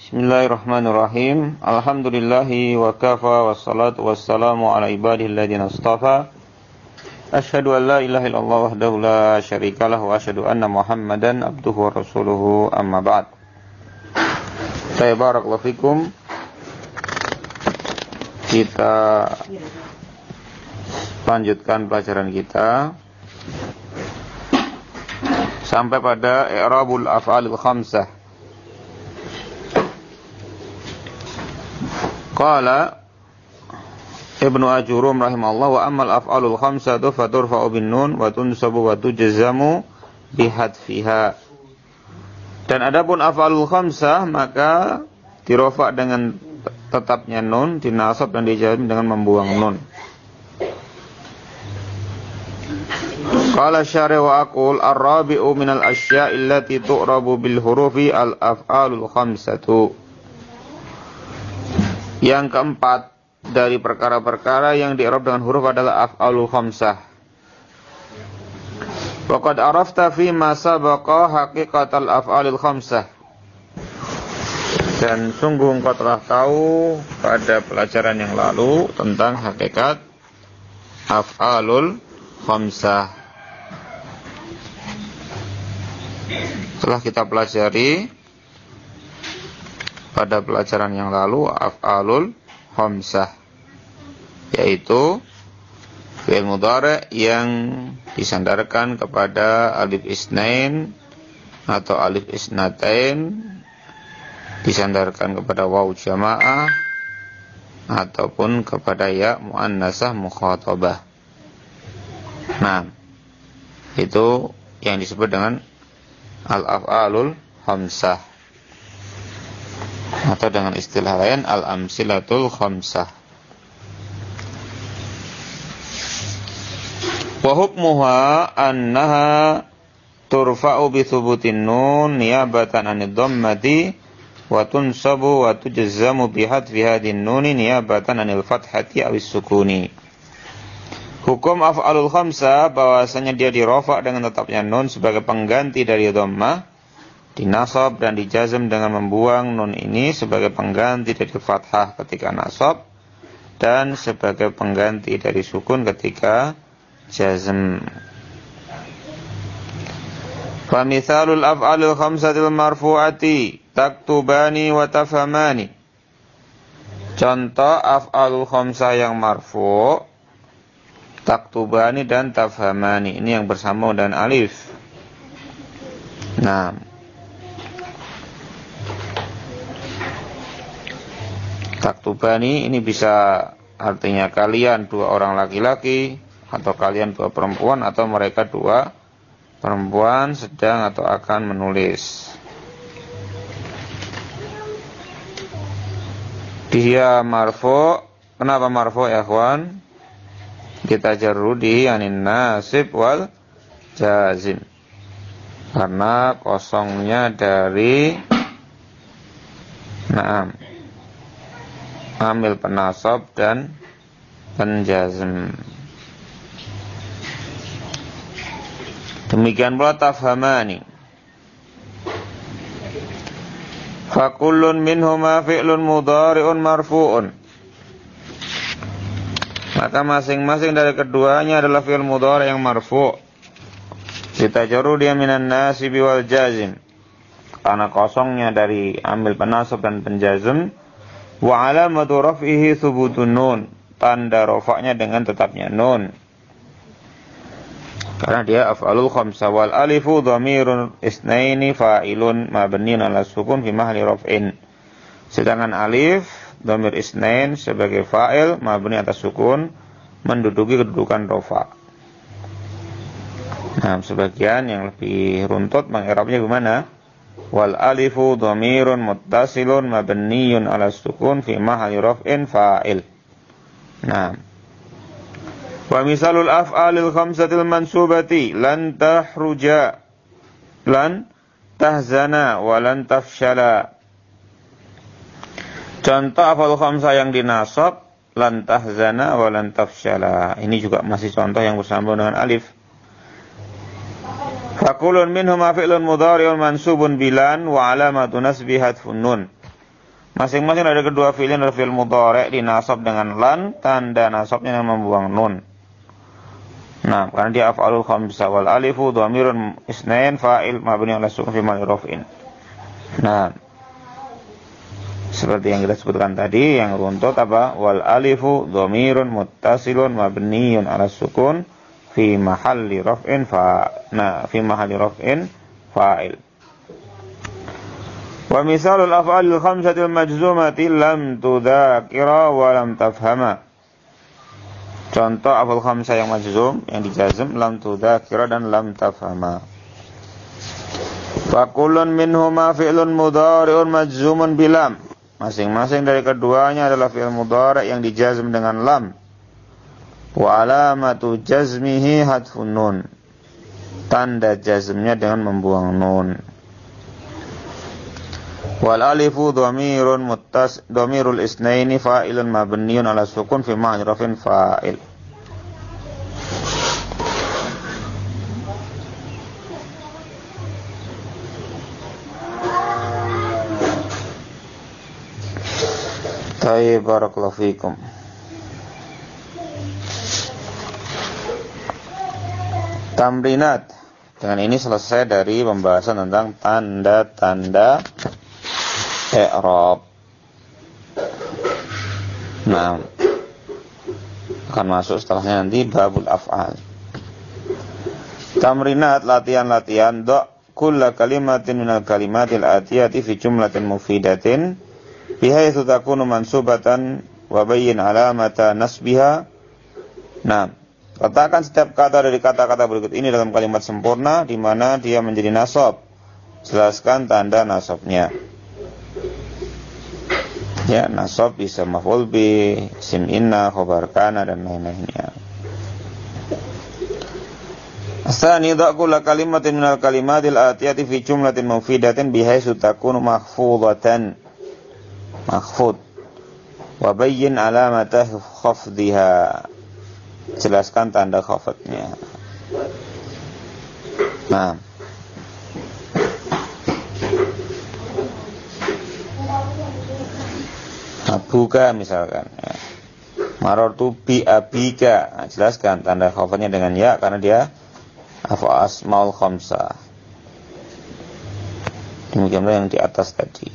Bismillahirrahmanirrahim. Alhamdulillahi wa kafa wassalatu wassalamu ala ibadihi alladziina istafa. Asyhadu an la ilaha illallah wahdahu la syarikalah wa asyhadu anna Muhammadan abduhu wa rasuluhu amma ba'd. Barakallahu fikum. Kita lanjutkan pelajaran kita sampai pada i'rabul af'alil khamsah. Qala Ibnu Ajurum rahimahullah wa ammal af'alul khamsatu faturfa'u bin nun wa tunsabu wa tujzamu bihadfiha. Dan adapun af'alul khamsah maka dirofa dengan tetapnya nun, dinasab dan dijazm dengan membuang nun. Qala syari' wa aqul ar-rabi'u minal asya'i allati tu'rabu bil hurufi al-af'alul khamsatu. Yang keempat dari perkara-perkara yang di'rab dengan huruf adalah af'alul khamsah. Wa qad arafta fi ma sabaqa haqiqatal af'alil khamsah. Dan sungguh engkau telah tahu pada pelajaran yang lalu tentang hakikat af'alul khamsah. Telah kita pelajari pada pelajaran yang lalu af'alul khamsah, yaitu fi'il mudhari' yang disandarkan kepada alif isnain atau alif isnatain, disandarkan kepada waw jamaah ataupun kepada ya muannasah mukhatabah. Nah, itu yang disebut dengan al-af'alul khamsah, atau dengan istilah lain al-amsilatul khamsah. Wa hukmuha annaha turfa'u bi thubutin nun niyabatan 'anid dhammati wa tunsabu wa tujzamu bi hadfi hadin nuni niyabatan 'anil fathati awis sukuni. Hukum af'alul khamsah bahwasanya dia dirofa dengan tetapnya nun sebagai pengganti dari dhammah, dinasab dan dijazm dengan membuang nun ini sebagai pengganti dari fathah ketika nasab dan sebagai pengganti dari sukun ketika jazm. Fa mithalul af'alil khamsatil marfu'ati taktubani wa tafhamani. Contoh af'alul khamsah yang marfu', taktubani dan tafhamani, ini yang bersambung dengan alif. Nah, taktubani ini bisa artinya kalian dua orang laki-laki, atau kalian dua perempuan, atau mereka dua perempuan sedang atau akan menulis. Dia marfu'. Kenapa marfu' ya ikhwan? Kita jarudi anin nasib wal jazim, karena kosongnya dari amil penasab dan penjazm. Demikian pula tafhamani. Fakullun minhuma fi'lun mudhari'un marfu'un. Maka masing-masing dari keduanya adalah fi'il mudhari' yang marfu'. Ditajarudi minan nasibi wal jazim, karena kosongnya dari amil penasab dan penjazm. Wa alamatu raf'ihi thubutun nun, tanda rafa'nya dengan tetapnya nun, karena dia af'alul khamsah. Wal alifu dhamirun isnaini fa'ilun mabniun ala sukun fi mahli raf'in. Sedangkan alif dhamir isnain sebagai fa'il mabni atas sukun, menduduki kedudukan rafa'. Nah, sebagian yang lebih runtut mengirabnya gimana? Wal alifu dhamirun muttasilun mabniyun ala sukun fi mahalli raf'in fa'il. Nah, wa misalul af'alil khamsatil mansubati lan tahruja, lan tahzana, wa lan tafshala. Contoh af'alul khamsah yang dinasab, lan tahzana wa lan tafshala. Ini juga masih contoh yang bersambung dengan alif. Fakulun minhuma fi'lun mudhari'un mansubun bilan wa alamatu nasbi hadfun nun. Masing-masing dari kedua fi'il dan fi'il mudhari' dinasab dengan lan, tanda nasabnya dengan membuang nun. Nah, karena dia af'alul khamsah wal alifu dhamirun isnain fa'il mabni 'ala sukun fi mahalli raf'in. Nah, seperti yang kita sebutkan tadi, yang runtut apa? Wal alifu dhamirun muttasilun mabniun 'ala sukun fi mahalli raf'in fi mahalli raf'in fa'il. Wa misalul af'alil khamsatil majzumati lam tudzakira wa lam tafhama. Contoh af'al khamsah yang majzum, yang dijazm, lam tudzakira dan lam tafhama. Fa kullun minhuma fi'lun mudhari'un majzumun bilam. Masing-masing dari keduanya adalah fi'il mudhari' yang dijazm dengan lam. Wa alamatu jazmihi hadfun nun. Tanda jazmnya dengan membuang nun. Wal alifu dhamirul isnaini fa'ilun mabniun 'ala sukun fi mahalli raf'in fa'il. Tayyib, barakallahu fikum. Tamrinat. Dengan ini selesai dari pembahasan tentang tanda-tanda i'rab. Nah, akan masuk setelahnya nanti babul af'al. Tamrinat, latihan-latihan. Kulla kalimatin minal kalimatil atiyati fi jumlatin mufidatin bihaitsu takunu mansubatan wa bayyin alamata nasbiha. Nah, katakan setiap kata dari kata-kata berikut ini dalam kalimat sempurna di mana dia menjadi nasab. Jelaskan tanda nasabnya. Ya, nasab bisa maf'ul bi, isim inna, khabar kana dan lain-lainnya. Asani kulla kalimatin minal kalimatil atiyati fi jumlatin mufidatin bihaitsu takunu mahfudatan. Mahfud. Wa bayyin alamata khafdhiha. Jelaskan tanda khafdnya. Nah, abuka misalkan ya. Marartu bi abika. Nah, jelaskan tanda khafdnya dengan ya karena dia asmaul khamsah. Demikianlah yang di atas tadi.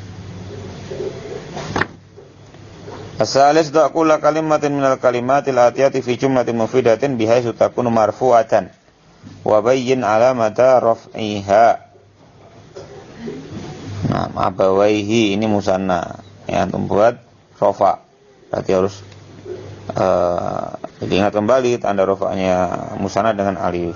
Asalis kulla kalimatin minal kalimatil atiyati fi jumlatin mufidatin bihaitsu takunu marfu'atan wa bayyin alamata raf'iha. Nah, abawaihi ini musanna. Ya, antum buat rafa. Berarti harus diingat kembali tanda rafa'nya musanna dengan alif.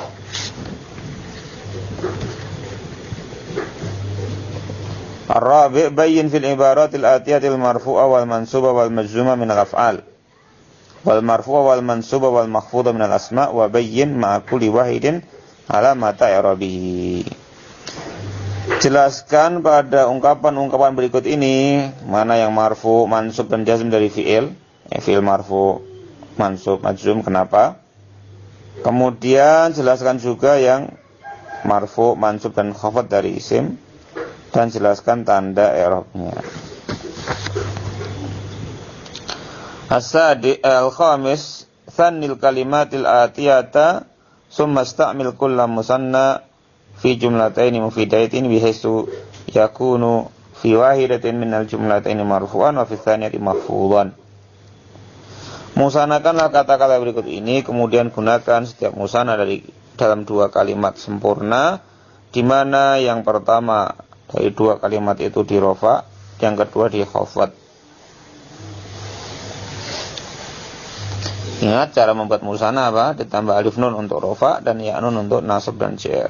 Ar-rabi' bayyin fil ibaratil atiyatil marfu'a wal mansuba wal majzuma min al-af'al wal marfu'a wal mansuba wal makhfudha min al-asma' wa bayyin ma'a kulli wahidin alamata i'rabihi. Jelaskan pada ungkapan-ungkapan berikut ini mana yang marfu, mansub dan jazm dari fi'il. Fi'il marfu, mansub, majzum, kenapa? Kemudian jelaskan juga yang marfu, mansub dan khafad dari isim, dan jelaskan tanda i'rabnya. As-sadi al-khamis thannil kalimatil atiyata summa ista'mil kulla musanna fi jumlataini mufidatin bihaitsu yakunu fi wahidatin minal jumlataini marfu'an wa fi tsaniyati mahfudhan. Musanakanlah kata-kata berikut ini, kemudian gunakan setiap musana dalam dua kalimat sempurna, di mana yang pertama dari dua kalimat itu di rafa, yang kedua di khafad. Ingat cara membuat musana apa? Ditambah alif nun untuk rafa dan ya nun untuk nasab dan jar.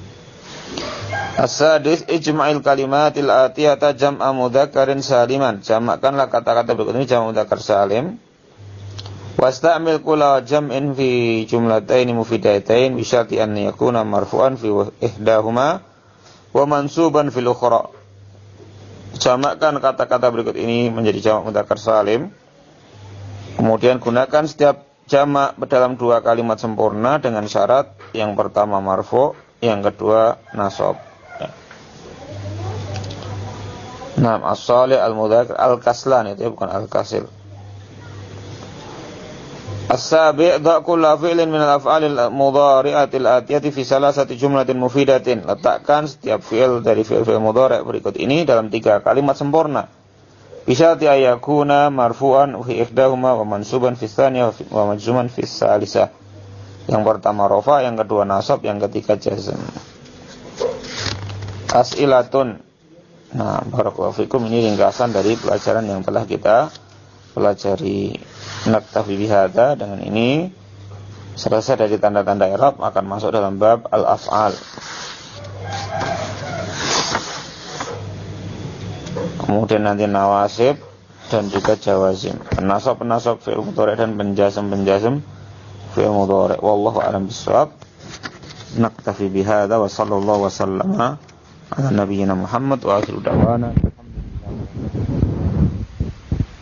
As-sadis ijma'il kalimatil atiyata jam'a mudzakkarin saliman. Jamakkanlah kata-kata berikut ini jam'a mudzakkar salim. Wasta'mil kulla jam'in fi jumlataini mufidatain bi syarti an yakuna marfu'an fi ihdahuma wa mansuban fil ukhra. Jamakkan kata-kata berikut ini menjadi jamak mudzakkar salim. Kemudian gunakan setiap jamak dalam dua kalimat sempurna dengan syarat yang pertama marfu', yang kedua nasab. Naam, as-salih, al-mudzakkir, al-kaslan itu bukan al-kasil. As-sabi' dha' kullu fi'lin min al-af'alil mudhari'atil atiyati fi salasati jumlatin mufidatin. Letakkan setiap fi'il dari fi'il mudhari' berikut ini dalam 3 kalimat sempurna. Bisa ayakuna marfu'an fi ihdahuma wa mansuban fi tsaniyah wa majzuman fi tsalisah. Yang pertama rafa, yang kedua nasab, yang ketiga jazm. As'ilatun. Nah, barakallahu fikum, ini ringkasan dari pelajaran yang telah kita pelajari. Naktafi bihadza, dengan ini selesai dari tanda-tanda i'rab, akan masuk dalam bab al-af'al. Kemudian nanti nawasib dan juga jawazim. Penasab fi'il mudhari' dan penjazm fi'il mudhari'. Wallahu a'lam bishawab. Naktafi bihadza wa sallallahu wa sallama ala nabiyyina Muhammad wa akhiru da'wana.